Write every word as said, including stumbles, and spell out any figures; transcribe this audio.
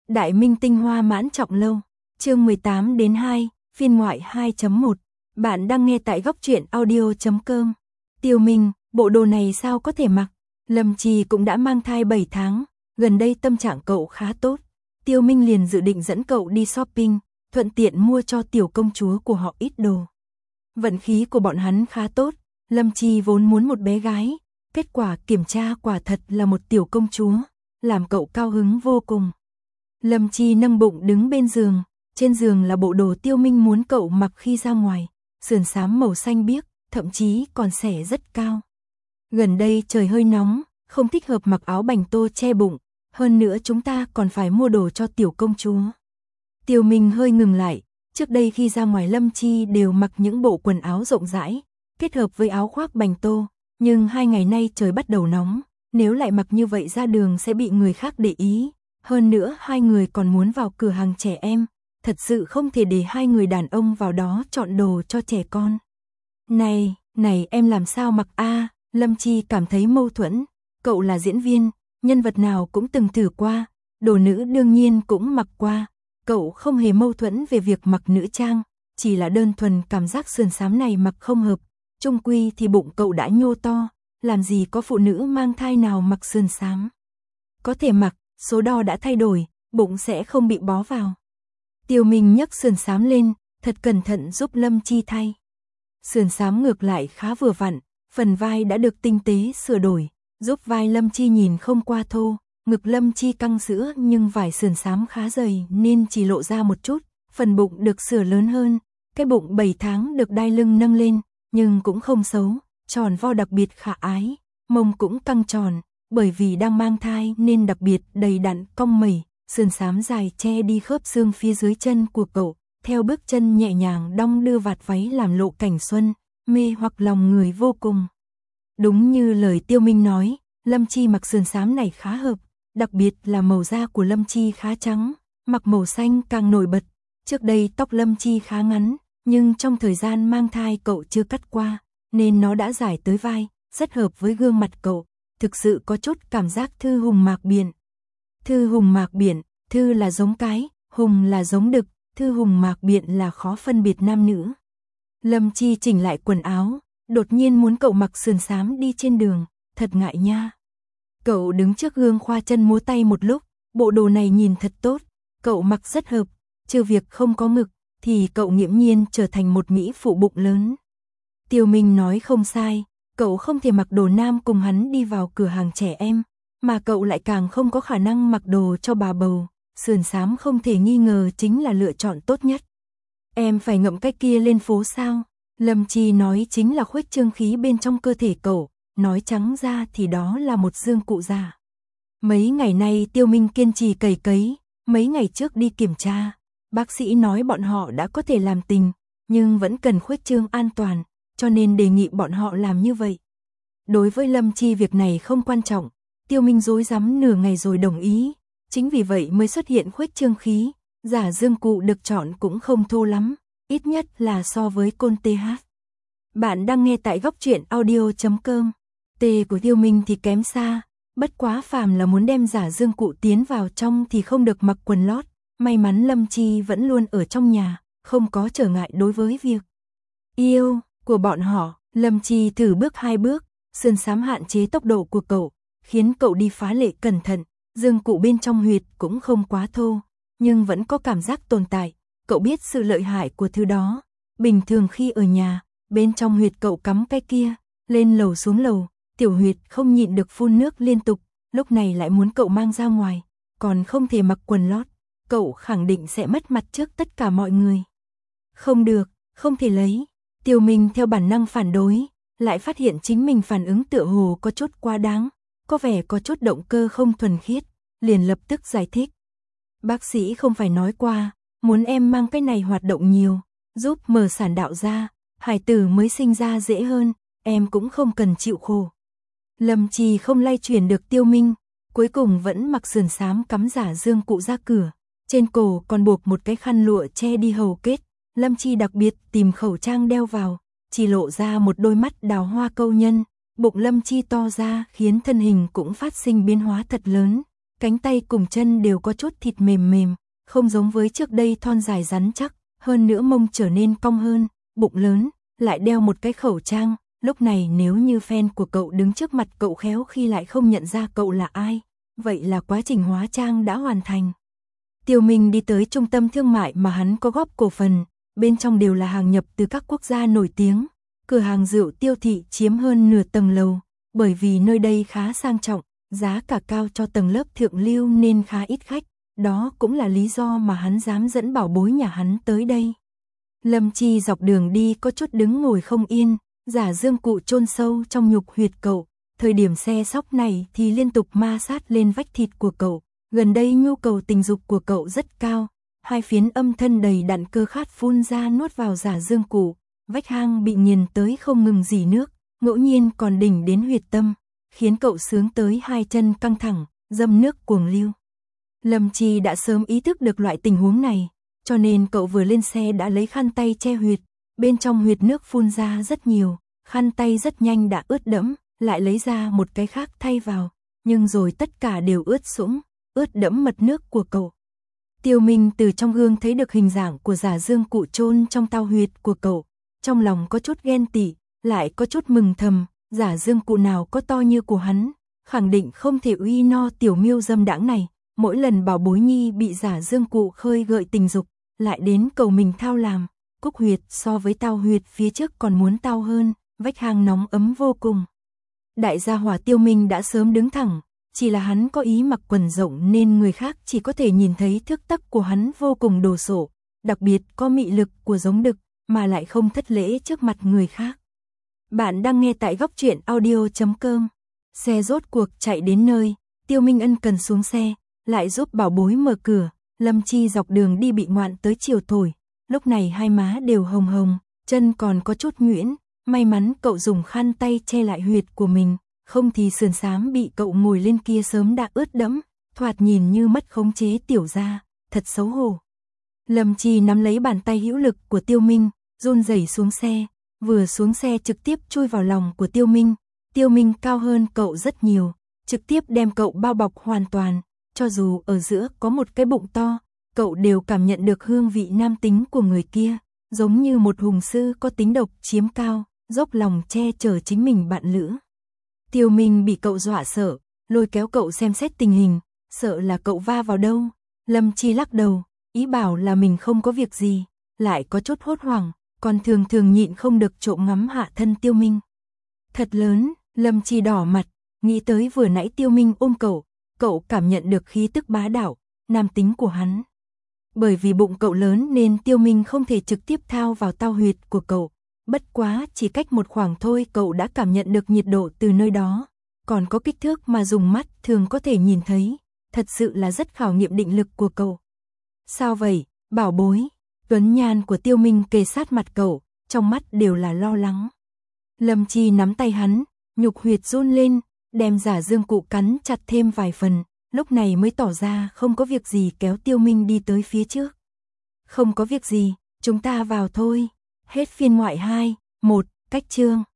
Đại minh tinh hoa mãn trọng lâu, chương mười tám đến hai, phiên ngoại hai chấm một. Bạn đang nghe tại góc truyện audio chấm com. Tiêu Minh, bộ đồ này sao có thể mặc? Lâm Trì cũng đã mang thai bảy tháng, gần đây tâm trạng cậu khá tốt. Tiêu Minh liền dự định dẫn cậu đi shopping, thuận tiện mua cho tiểu công chúa của họ ít đồ. Vận khí của bọn hắn khá tốt, Lâm Trì vốn muốn một bé gái, kết quả kiểm tra quả thật là một tiểu công chúa, làm cậu cao hứng vô cùng. Lâm Trì nâng bụng đứng bên giường, trên giường là bộ đồ Tiêu Minh muốn cậu mặc khi ra ngoài, sườn xám màu xanh biếc, thậm chí còn xẻ rất cao. Gần đây trời hơi nóng, không thích hợp mặc áo bành tô che bụng, hơn nữa chúng ta còn phải mua đồ cho tiểu công chúa. Tiêu Minh hơi ngừng lại, trước đây khi ra ngoài Lâm Chi đều mặc những bộ quần áo rộng rãi, kết hợp với áo khoác bành tô, nhưng hai ngày nay trời bắt đầu nóng, nếu lại mặc như vậy ra đường sẽ bị người khác để ý, hơn nữa hai người còn muốn vào cửa hàng trẻ em, thật sự không thể để hai người đàn ông vào đó chọn đồ cho trẻ con. Này, này em làm sao mặc a? Lâm Chi cảm thấy mâu thuẫn, cậu là diễn viên, nhân vật nào cũng từng thử qua, đồ nữ đương nhiên cũng mặc qua, cậu không hề mâu thuẫn về việc mặc nữ trang, chỉ là đơn thuần cảm giác sườn xám này mặc không hợp, chung quy thì bụng cậu đã nhô to, làm gì có phụ nữ mang thai nào mặc sườn xám. Có thể mặc, số đo đã thay đổi, bụng sẽ không bị bó vào. Tiêu Minh nhấc sườn xám lên, thật cẩn thận giúp Lâm Chi thay. Sườn xám ngược lại khá vừa vặn, phần vai đã được tinh tế sửa đổi, giúp vai Lâm Chi nhìn không qua thô, ngực Lâm Chi căng sữa nhưng vải sườn xám khá dày nên chỉ lộ ra một chút, phần bụng được sửa lớn hơn, cái bụng bảy tháng được đai lưng nâng lên, nhưng cũng không xấu, tròn vo đặc biệt khả ái, mông cũng căng tròn, bởi vì đang mang thai nên đặc biệt đầy đặn cong mẩy, sườn xám dài che đi khớp xương phía dưới chân của cậu, theo bước chân nhẹ nhàng đong đưa vạt váy làm lộ cảnh xuân, mê hoặc lòng người vô cùng. Đúng như lời Tiêu Minh nói, Lâm Chi mặc sườn xám này khá hợp, đặc biệt là màu da của Lâm Chi khá trắng, mặc màu xanh càng nổi bật. Trước đây tóc Lâm Chi khá ngắn, nhưng trong thời gian mang thai cậu chưa cắt qua, nên nó đã dài tới vai, rất hợp với gương mặt cậu, thực sự có chút cảm giác Thư Hùng Mạc Biển. Thư Hùng Mạc Biển, Thư là giống cái, Hùng là giống đực, Thư Hùng Mạc Biển là khó phân biệt nam nữ. Lâm Chi chỉnh lại quần áo, đột nhiên muốn cậu mặc sườn xám đi trên đường, thật ngại nha. Cậu đứng trước gương khoa chân múa tay một lúc, bộ đồ này nhìn thật tốt, cậu mặc rất hợp, trừ việc không có ngực, thì cậu nghiễm nhiên trở thành một mỹ phụ bụng lớn. Tiêu Minh nói không sai, cậu không thể mặc đồ nam cùng hắn đi vào cửa hàng trẻ em, mà cậu lại càng không có khả năng mặc đồ cho bà bầu, sườn xám không thể nghi ngờ chính là lựa chọn tốt nhất. Em phải ngậm cái kia lên phố sao? Lâm Chi nói chính là khuếch trương khí bên trong cơ thể cậu, nói trắng ra thì đó là một dương cụ già. Mấy ngày nay Tiêu Minh kiên trì cày cấy, mấy ngày trước đi kiểm tra, bác sĩ nói bọn họ đã có thể làm tình, nhưng vẫn cần khuếch trương an toàn, cho nên đề nghị bọn họ làm như vậy. Đối với Lâm Chi việc này không quan trọng, Tiêu Minh rối rắm nửa ngày rồi đồng ý, chính vì vậy mới xuất hiện khuếch trương khí, giả dương cụ được chọn cũng không thô lắm, ít nhất là so với côn tê hát. Bạn đang nghe tại góc truyện audio chấm com. Tê của Tiêu Minh thì kém xa, bất quá phàm là muốn đem giả dương cụ tiến vào trong thì không được mặc quần lót, may mắn Lâm Chi vẫn luôn ở trong nhà, không có trở ngại đối với việc yêu của bọn họ. Lâm Chi thử bước hai bước, sườn xám hạn chế tốc độ của cậu, khiến cậu đi phá lệ cẩn thận, dương cụ bên trong huyệt cũng không quá thô, nhưng vẫn có cảm giác tồn tại, cậu biết sự lợi hại của thứ đó. Bình thường khi ở nhà, bên trong huyệt cậu cắm cái kia, lên lầu xuống lầu, tiểu huyệt không nhịn được phun nước liên tục, lúc này lại muốn cậu mang ra ngoài, còn không thể mặc quần lót, cậu khẳng định sẽ mất mặt trước tất cả mọi người. Không được, không thể lấy. Tiêu Minh theo bản năng phản đối, lại phát hiện chính mình phản ứng tựa hồ có chút quá đáng, có vẻ có chút động cơ không thuần khiết, liền lập tức giải thích. Bác sĩ không phải nói qua, muốn em mang cái này hoạt động nhiều, giúp mở sản đạo ra, hải tử mới sinh ra dễ hơn, em cũng không cần chịu khổ. Lâm Chi không lay chuyển được Tiêu Minh, cuối cùng vẫn mặc sườn xám cắm giả dương cụ ra cửa, trên cổ còn buộc một cái khăn lụa che đi hầu kết. Lâm Chi đặc biệt tìm khẩu trang đeo vào, chỉ lộ ra một đôi mắt đào hoa câu nhân, bụng Lâm Chi to ra khiến thân hình cũng phát sinh biến hóa thật lớn, cánh tay cùng chân đều có chút thịt mềm mềm, không giống với trước đây thon dài rắn chắc, hơn nữa mông trở nên cong hơn, bụng lớn, lại đeo một cái khẩu trang, lúc này nếu như fan của cậu đứng trước mặt cậu khéo khi lại không nhận ra cậu là ai, vậy là quá trình hóa trang đã hoàn thành. Tiêu Minh đi tới trung tâm thương mại mà hắn có góp cổ phần, bên trong đều là hàng nhập từ các quốc gia nổi tiếng, cửa hàng rượu Tiêu thị chiếm hơn nửa tầng lầu, bởi vì nơi đây khá sang trọng, giá cả cao cho tầng lớp thượng lưu nên khá ít khách, đó cũng là lý do mà hắn dám dẫn bảo bối nhà hắn tới đây. Lâm Chi dọc đường đi có chút đứng ngồi không yên, giả dương cụ chôn sâu trong nhục huyệt cậu, thời điểm xe sóc này thì liên tục ma sát lên vách thịt của cậu, gần đây nhu cầu tình dục của cậu rất cao, hai phiến âm thân đầy đặn cơ khát phun ra nuốt vào giả dương cụ, vách hang bị nghiền tới không ngừng rỉ nước, ngẫu nhiên còn đỉnh đến huyệt tâm, khiến cậu sướng tới hai chân căng thẳng, dâm nước cuồng lưu. Lâm Chi đã sớm ý thức được loại tình huống này, cho nên cậu vừa lên xe đã lấy khăn tay che huyệt, bên trong huyệt nước phun ra rất nhiều, khăn tay rất nhanh đã ướt đẫm, lại lấy ra một cái khác thay vào, nhưng rồi tất cả đều ướt sũng, ướt đẫm mật nước của cậu. Tiêu Minh từ trong gương thấy được hình dạng của giả dương cụ chôn trong tao huyệt của cậu, trong lòng có chút ghen tị, lại có chút mừng thầm, giả dương cụ nào có to như của hắn, khẳng định không thể uy no tiểu miêu dâm đãng này. Mỗi lần bảo bối nhi bị giả dương cụ khơi gợi tình dục, lại đến cầu mình thao làm, cúc huyệt so với tao huyệt phía trước còn muốn tao hơn, vách hang nóng ấm vô cùng. Đại gia hỏa Tiêu Minh đã sớm đứng thẳng, chỉ là hắn có ý mặc quần rộng nên người khác chỉ có thể nhìn thấy thước tấc của hắn vô cùng đồ sộ, đặc biệt có mị lực của giống đực, mà lại không thất lễ trước mặt người khác. Bạn đang nghe tại góc truyện audio chấm com. Xe rốt cuộc chạy đến nơi, Tiêu Minh ân cần xuống xe, lại giúp bảo bối mở cửa, Lâm Chi dọc đường đi bị ngoạn tới chiều thổi, lúc này hai má đều hồng hồng, chân còn có chút nhuyễn, may mắn cậu dùng khăn tay che lại huyệt của mình, không thì sườn xám bị cậu ngồi lên kia sớm đã ướt đẫm, thoạt nhìn như mất khống chế tiểu ra, thật xấu hổ. Lâm Chi nắm lấy bàn tay hữu lực của Tiêu Minh, run rẩy xuống xe, vừa xuống xe trực tiếp chui vào lòng của Tiêu Minh, Tiêu Minh cao hơn cậu rất nhiều, trực tiếp đem cậu bao bọc hoàn toàn. Cho dù ở giữa có một cái bụng to, cậu đều cảm nhận được hương vị nam tính của người kia, giống như một hùng sư có tính độc chiếm cao, dốc lòng che chở chính mình bạn lữ. Tiêu Minh bị cậu dọa sợ, lôi kéo cậu xem xét tình hình, sợ là cậu va vào đâu. Lâm Chi lắc đầu, ý bảo là mình không có việc gì, lại có chút hốt hoảng, còn thường thường nhịn không được trộm ngắm hạ thân Tiêu Minh. Thật lớn, Lâm Chi đỏ mặt, nghĩ tới vừa nãy Tiêu Minh ôm cậu, cậu cảm nhận được khí tức bá đạo, nam tính của hắn. Bởi vì bụng cậu lớn nên Tiêu Minh không thể trực tiếp thao vào tao huyệt của cậu, bất quá chỉ cách một khoảng thôi cậu đã cảm nhận được nhiệt độ từ nơi đó, còn có kích thước mà dùng mắt thường có thể nhìn thấy, thật sự là rất khảo nghiệm định lực của cậu. Sao vậy, bảo bối? Tuấn nhan của Tiêu Minh kề sát mặt cậu, trong mắt đều là lo lắng. Lâm Chi nắm tay hắn, nhục huyệt run lên, đem giả dương cụ cắn chặt thêm vài phần, lúc này mới tỏ ra không có việc gì kéo Tiêu Minh đi tới phía trước. Không có việc gì, chúng ta vào thôi. Hết phiên ngoại hai, một, cách chương.